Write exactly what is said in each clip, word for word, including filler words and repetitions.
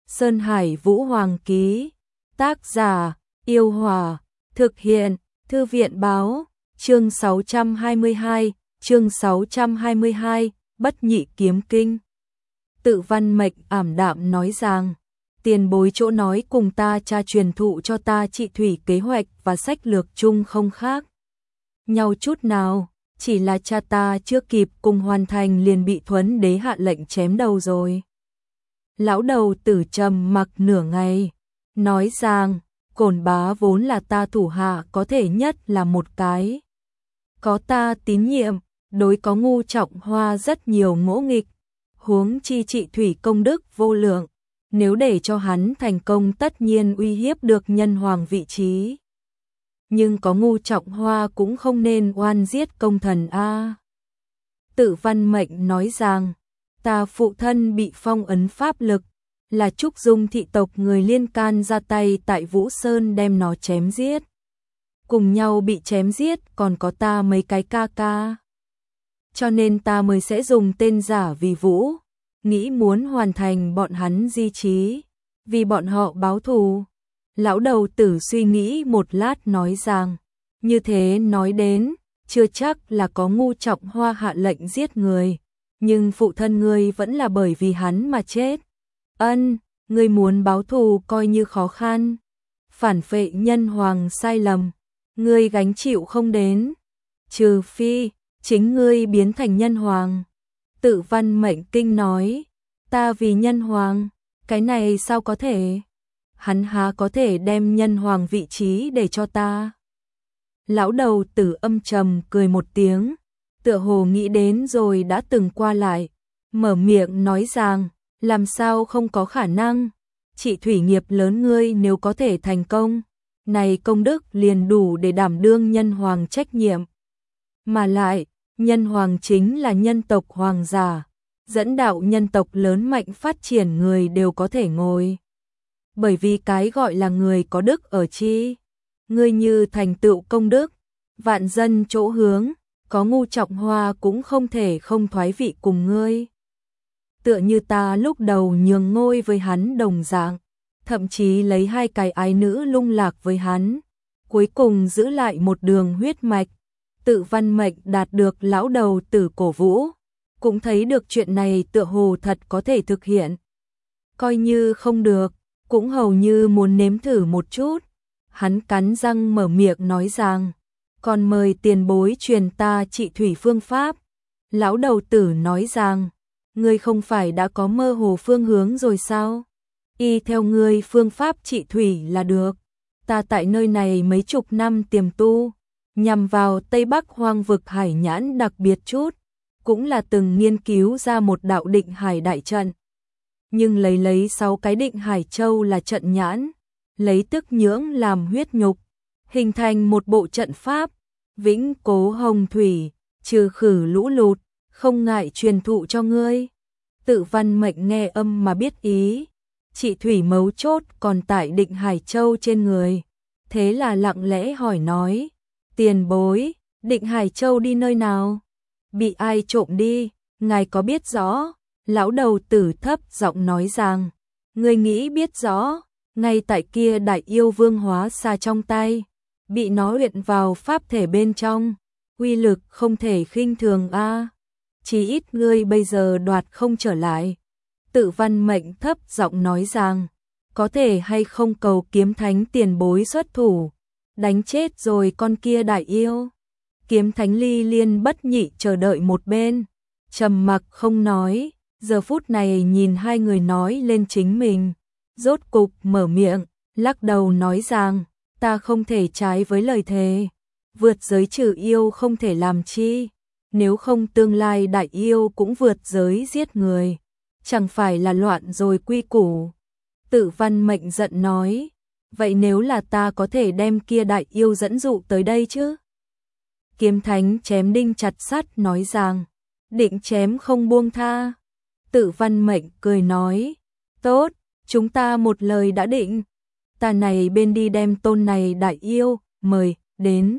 Sơn Hải Vũ Hoàng ký. Tác giả, Yêu Hòa. Thực hiện, Thư viện Báo. Chương sáu trăm hai mươi hai, chương sáu trăm hai mươi hai, Bất Nhị Kiếm Kinh. Tự Văn Mệnh ảm đạm nói rằng, tiền bối chỗ nói cùng ta cha truyền thụ cho ta trị thủy kế hoạch và sách lược chung không khác nhau chút nào, chỉ là cha ta chưa kịp cùng hoàn thành liền bị Thuấn đế hạ lệnh chém đầu rồi. Lão đầu tử trầm mặc nửa ngày, nói rằng, Cổn bá vốn là ta thủ hạ có thể nhất là một cái. Có ta tín nhiệm, đối có Ngu Trọng Hoa rất nhiều ngỗ nghịch, huống chi trị thủy công đức vô lượng, nếu để cho hắn thành công tất nhiên uy hiếp được nhân hoàng vị trí. Nhưng có Ngu Trọng Hoa cũng không nên oan giết công thần a. Tự Văn Mệnh nói rằng, ta phụ thân bị phong ấn pháp lực, là Trúc Dung thị tộc người liên can ra tay tại Vũ Sơn đem nó chém giết. Cùng nhau bị chém giết còn có ta mấy cái ca ca. Cho nên ta mới sẽ dùng tên giả vì Vũ, nghĩ muốn hoàn thành bọn hắn di chí, vì bọn họ báo thù. Lão đầu tử suy nghĩ một lát nói rằng, như thế nói đến, chưa chắc là có Ngu Trọng Hoa hạ lệnh giết người, nhưng phụ thân ngươi vẫn là bởi vì hắn mà chết. Ân, ngươi muốn báo thù coi như khó khăn, phản phệ nhân hoàng sai lầm, ngươi gánh chịu không đến, trừ phi chính ngươi biến thành nhân hoàng. Tự Văn Mệnh kinh nói, ta vì nhân hoàng, cái này sao có thể? Hắn há có thể đem nhân hoàng vị trí để cho ta? Lão đầu tử âm trầm cười một tiếng, tựa hồ nghĩ đến rồi đã từng qua lại, mở miệng nói rằng, làm sao không có khả năng, trị thủy nghiệp lớn ngươi nếu có thể thành công, này công đức liền đủ để đảm đương nhân hoàng trách nhiệm. Mà lại, nhân hoàng chính là nhân tộc hoàng giả, dẫn đạo nhân tộc lớn mạnh phát triển người đều có thể ngồi. Bởi vì cái gọi là người có đức ở chi, ngươi như thành tựu công đức, vạn dân chỗ hướng, có Ngu Trọng Hoa cũng không thể không thoái vị cùng ngươi. Tựa như ta lúc đầu nhường ngôi với hắn đồng dạng, thậm chí lấy hai cái ái nữ lung lạc với hắn, cuối cùng giữ lại một đường huyết mạch. Tự Văn Mệnh đạt được lão đầu tử cổ vũ, cũng thấy được chuyện này tựa hồ thật có thể thực hiện. Coi như không được, cũng hầu như muốn nếm thử một chút. Hắn cắn răng mở miệng nói rằng, còn mời tiền bối truyền ta trị thủy phương pháp. Lão đầu tử nói rằng, ngươi không phải đã có mơ hồ phương hướng rồi sao? Y theo ngươi phương pháp trị thủy là được. Ta tại nơi này mấy chục năm tiềm tu, nhằm vào Tây Bắc hoang vực hải nhãn đặc biệt chút, cũng là từng nghiên cứu ra một đạo định hải đại trận. Nhưng lấy lấy sáu cái định hải châu là trận nhãn, lấy tức nhưỡng làm huyết nhục, hình thành một bộ trận pháp, vĩnh cố hồng thủy, trừ khử lũ lụt, không ngại truyền thụ cho ngươi. Tự Văn Mệnh nghe âm mà biết ý, trị thủy mấu chốt còn tại định hải châu trên người, thế là lặng lẽ hỏi nói, tiền bối, định hải châu đi nơi nào? Bị ai trộm đi, ngài có biết rõ? Lão đầu tử thấp giọng nói rằng, ngươi nghĩ biết rõ, ngay tại kia đại yêu vương hóa xa trong tay, bị nó luyện vào pháp thể bên trong, uy lực không thể khinh thường a. Chỉ ít ngươi bây giờ đoạt không trở lại. Tự Văn Mệnh thấp giọng nói rằng, có thể hay không cầu kiếm thánh tiền bối xuất thủ, đánh chết rồi con kia đại yêu. Kiếm thánh Ly Liên bất nhị chờ đợi một bên, trầm mặc không nói, giờ phút này nhìn hai người nói lên chính mình, rốt cục mở miệng, lắc đầu nói rằng, ta không thể trái với lời thề, vượt giới trừ yêu không thể làm chi, nếu không tương lai đại yêu cũng vượt giới giết người, chẳng phải là loạn rồi quy củ. Tự Văn Mệnh giận nói, vậy nếu là ta có thể đem kia đại yêu dẫn dụ tới đây chứ? Kiếm thánh chém đinh chặt sắt nói rằng, định chém không buông tha. Tự Văn Mệnh cười nói, tốt, chúng ta một lời đã định, ta này bên đi đem tôn này đại yêu, mời, đến.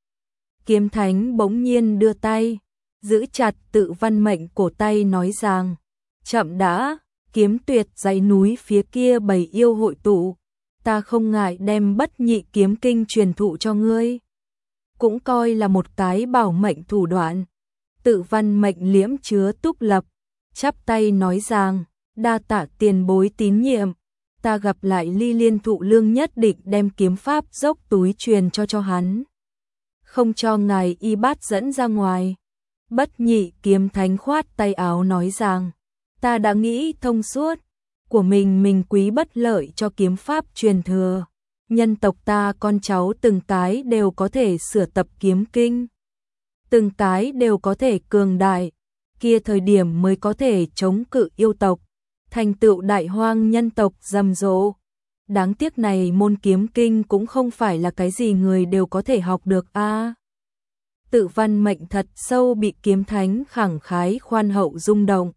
Kiếm thánh bỗng nhiên đưa tay, giữ chặt Tự Văn Mệnh cổ tay nói rằng, chậm đã. Kiếm Tuyệt dãy núi phía kia bầy yêu hội tụ, ta không ngại đem Bất Nhị kiếm kinh truyền thụ cho ngươi. Cũng coi là một cái bảo mệnh thủ đoạn. Tự Văn Mệnh liễm chứa túc lập, chắp tay nói rằng, đa tạ tiền bối tín nhiệm, ta gặp lại Ly Liên Thụ Lương nhất định đem kiếm pháp dốc túi truyền cho cho hắn. Không cho ngài y bát dẫn ra ngoài. Bất Nhị kiếm thánh khoát tay áo nói rằng, ta đã nghĩ thông suốt, của mình mình quý bất lợi cho kiếm pháp truyền thừa. Nhân tộc ta con cháu từng cái đều có thể sửa tập kiếm kinh. Từng cái đều có thể cường đại, kia thời điểm mới có thể chống cự yêu tộc, thành tựu đại hoang nhân tộc rầm rộ. Đáng tiếc này môn kiếm kinh cũng không phải là cái gì người đều có thể học được a. À, Tự Văn Mệnh thật sâu bị kiếm thánh khẳng khái khoan hậu rung động.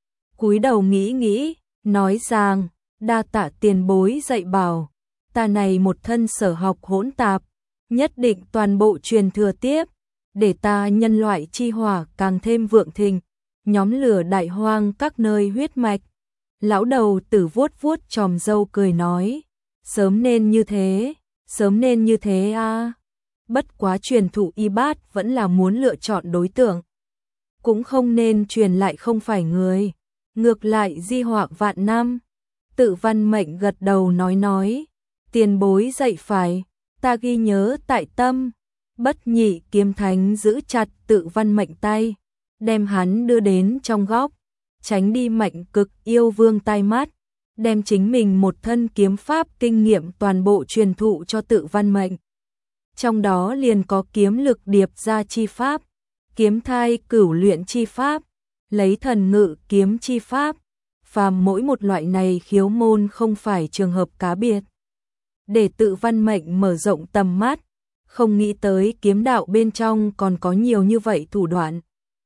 Cúi đầu nghĩ nghĩ, nói rằng, đa tạ tiền bối dạy bảo, ta này một thân sở học hỗn tạp, nhất định toàn bộ truyền thừa tiếp, để ta nhân loại chi hỏa càng thêm vượng thịnh, nhóm lửa đại hoang các nơi huyết mạch. Lão đầu tử vuốt vuốt chòm râu cười nói, sớm nên như thế, sớm nên như thế a. À. Bất quá truyền thụ y bát vẫn là muốn lựa chọn đối tượng, cũng không nên truyền lại không phải người, ngược lại di họa vạn năm. Tự Văn Mệnh gật đầu nói nói, tiền bối dạy phải, ta ghi nhớ tại tâm. Bất Nhị kiếm thánh giữ chặt Tự Văn Mệnh tay, đem hắn đưa đến trong góc, tránh đi Mạnh Cực yêu vương tai mắt, đem chính mình một thân kiếm pháp kinh nghiệm toàn bộ truyền thụ cho Tự Văn Mệnh. Trong đó liền có kiếm lực điệp ra chi pháp, kiếm thai cửu luyện chi pháp, lấy thần ngự kiếm chi pháp, phàm mỗi một loại này khiếu môn không phải trường hợp cá biệt. Để Tự Văn Mệnh mở rộng tầm mắt, không nghĩ tới kiếm đạo bên trong còn có nhiều như vậy thủ đoạn.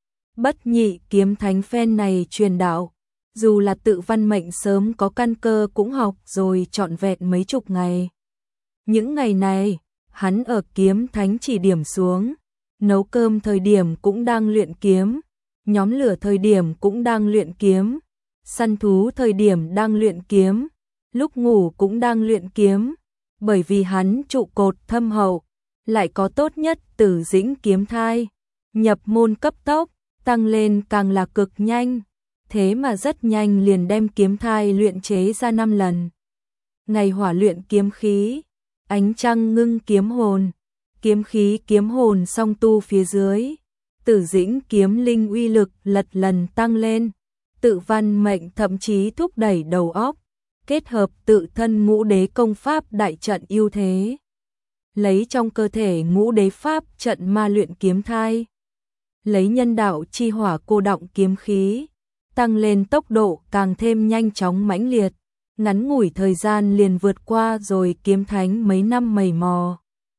Bất Nhị kiếm thánh phen này truyền đạo, dù là Tự Văn Mệnh sớm có căn cơ cũng học rồi trọn vẹn mấy chục ngày. Những ngày này, hắn ở kiếm thánh chỉ điểm xuống, nấu cơm thời điểm cũng đang luyện kiếm, nhóm lửa thời điểm cũng đang luyện kiếm, săn thú thời điểm đang luyện kiếm, lúc ngủ cũng đang luyện kiếm, bởi vì hắn trụ cột thâm hậu, lại có tốt nhất Tử Dĩnh kiếm thai, nhập môn cấp tốc, tăng lên càng là cực nhanh, thế mà rất nhanh liền đem kiếm thai luyện chế ra năm lần. Ngày hỏa luyện kiếm khí, ánh trăng ngưng kiếm hồn, kiếm khí kiếm hồn song tu phía dưới, Tử Dĩnh kiếm linh uy lực lật lần tăng lên. Tự Văn Mệnh thậm chí thúc đẩy đầu óc, kết hợp tự thân ngũ đế công pháp đại trận ưu thế, lấy trong cơ thể ngũ đế pháp trận ma luyện kiếm thai, lấy nhân đạo chi hỏa cô động kiếm khí, tăng lên tốc độ càng thêm nhanh chóng mãnh liệt, ngắn ngủi thời gian liền vượt qua rồi kiếm thánh mấy năm mày mò.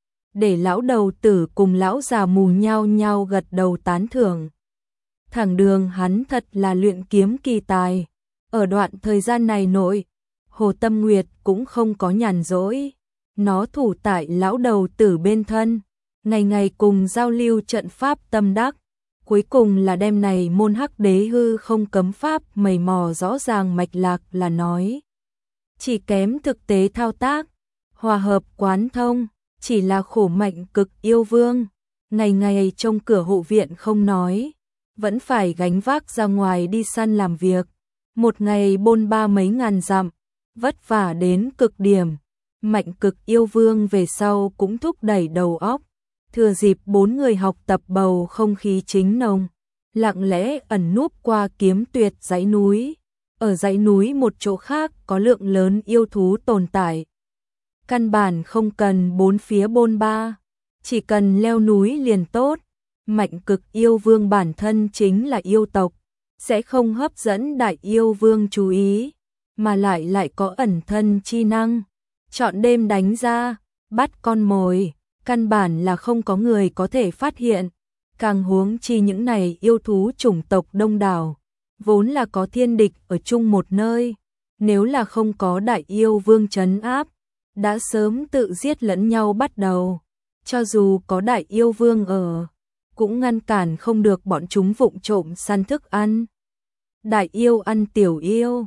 Để lão đầu tử cùng lão già mù nhau nhau gật đầu tán thưởng. Thẳng đường hắn thật là luyện kiếm kỳ tài. Ở đoạn thời gian này nội, Hồ Tâm Nguyệt cũng không có nhàn rỗi. Nó thủ tại lão đầu tử bên thân, ngày ngày cùng giao lưu trận pháp tâm đắc. Cuối cùng là đem này môn hắc đế hư không cấm pháp mày mò rõ ràng mạch lạc là nói. Chỉ kém thực tế thao tác, hòa hợp quán thông, chỉ là khổ Mạnh Cực yêu vương. Ngày ngày trong cửa hộ viện không nói, vẫn phải gánh vác ra ngoài đi săn làm việc. Một ngày bôn ba mấy ngàn dặm, vất vả đến cực điểm. Mạnh Cực yêu vương về sau cũng thúc đẩy đầu óc, thừa dịp bốn người học tập bầu không khí chính nồng, lặng lẽ ẩn núp qua Kiếm Tuyệt dãy núi. Ở dãy núi một chỗ khác có lượng lớn yêu thú tồn tại. Căn bản không cần bốn phía bôn ba, chỉ cần leo núi liền tốt. Mạnh Cực yêu vương bản thân chính là yêu tộc, sẽ không hấp dẫn đại yêu vương chú ý, mà lại lại có ẩn thân chi năng. Chọn đêm đánh ra, bắt con mồi, căn bản là không có người có thể phát hiện. Càng huống chi những này yêu thú chủng tộc đông đảo, vốn là có thiên địch ở chung một nơi. Nếu là không có đại yêu vương trấn áp, đã sớm tự giết lẫn nhau bắt đầu. Cho dù có đại yêu vương ở, cũng ngăn cản không được bọn chúng vụng trộm săn thức ăn. Đại yêu ăn tiểu yêu,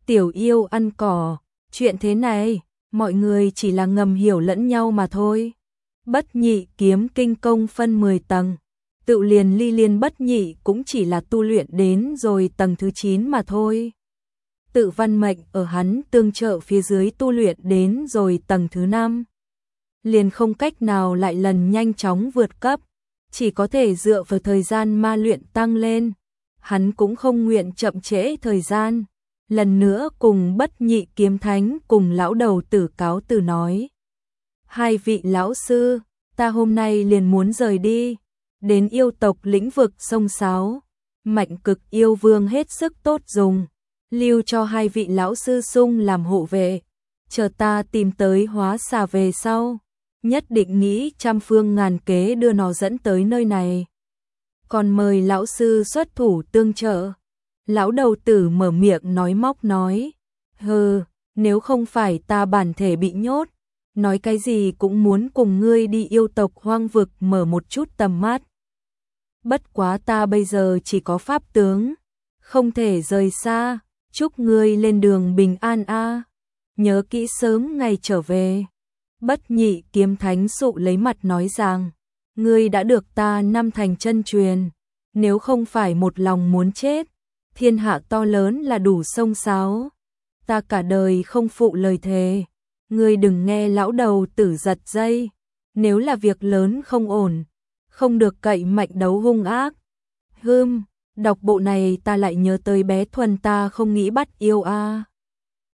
Tiểu yêu ăn cỏ, chuyện thế này, mọi người chỉ là ngầm hiểu lẫn nhau mà thôi. Bất nhị kiếm kinh công phân mười tầng, tự liền ly liên bất nhị cũng chỉ là tu luyện đến rồi tầng thứ chín mà thôi. Tự văn mệnh ở hắn tương trợ phía dưới tu luyện đến rồi tầng thứ năm. Liền không cách nào lại lần nhanh chóng vượt cấp, chỉ có thể dựa vào thời gian ma luyện tăng lên. Hắn cũng không nguyện chậm trễ thời gian. Lần nữa cùng bất nhị kiếm thánh cùng lão đầu tử cáo từ nói. Hai vị lão sư, ta hôm nay liền muốn rời đi, đến yêu tộc lĩnh vực sông Sáo. Mạnh cực yêu vương hết sức tốt dùng, lưu cho hai vị lão sư sung làm hộ vệ, chờ ta tìm tới hóa xà về sau, nhất định nghĩ trăm phương ngàn kế đưa nó dẫn tới nơi này. Còn mời lão sư xuất thủ tương trợ. Lão đầu tử mở miệng nói móc nói, hừ, nếu không phải ta bản thể bị nhốt, nói cái gì cũng muốn cùng ngươi đi yêu tộc hoang vực mở một chút tầm mắt. Bất quá ta bây giờ chỉ có pháp tướng, không thể rời xa, chúc ngươi lên đường bình an a. Nhớ kỹ sớm ngày trở về. Bất nhị kiếm thánh sụ lấy mặt nói rằng, ngươi đã được ta năm thành chân truyền, nếu không phải một lòng muốn chết, thiên hạ to lớn là đủ xông xáo, ta cả đời không phụ lời thề. Ngươi đừng nghe lão đầu tử giật dây, nếu là việc lớn không ổn, không được cậy mạnh đấu hung ác. Hừm, đọc bộ này ta lại nhớ tới bé Thuần ta không nghĩ bắt yêu a.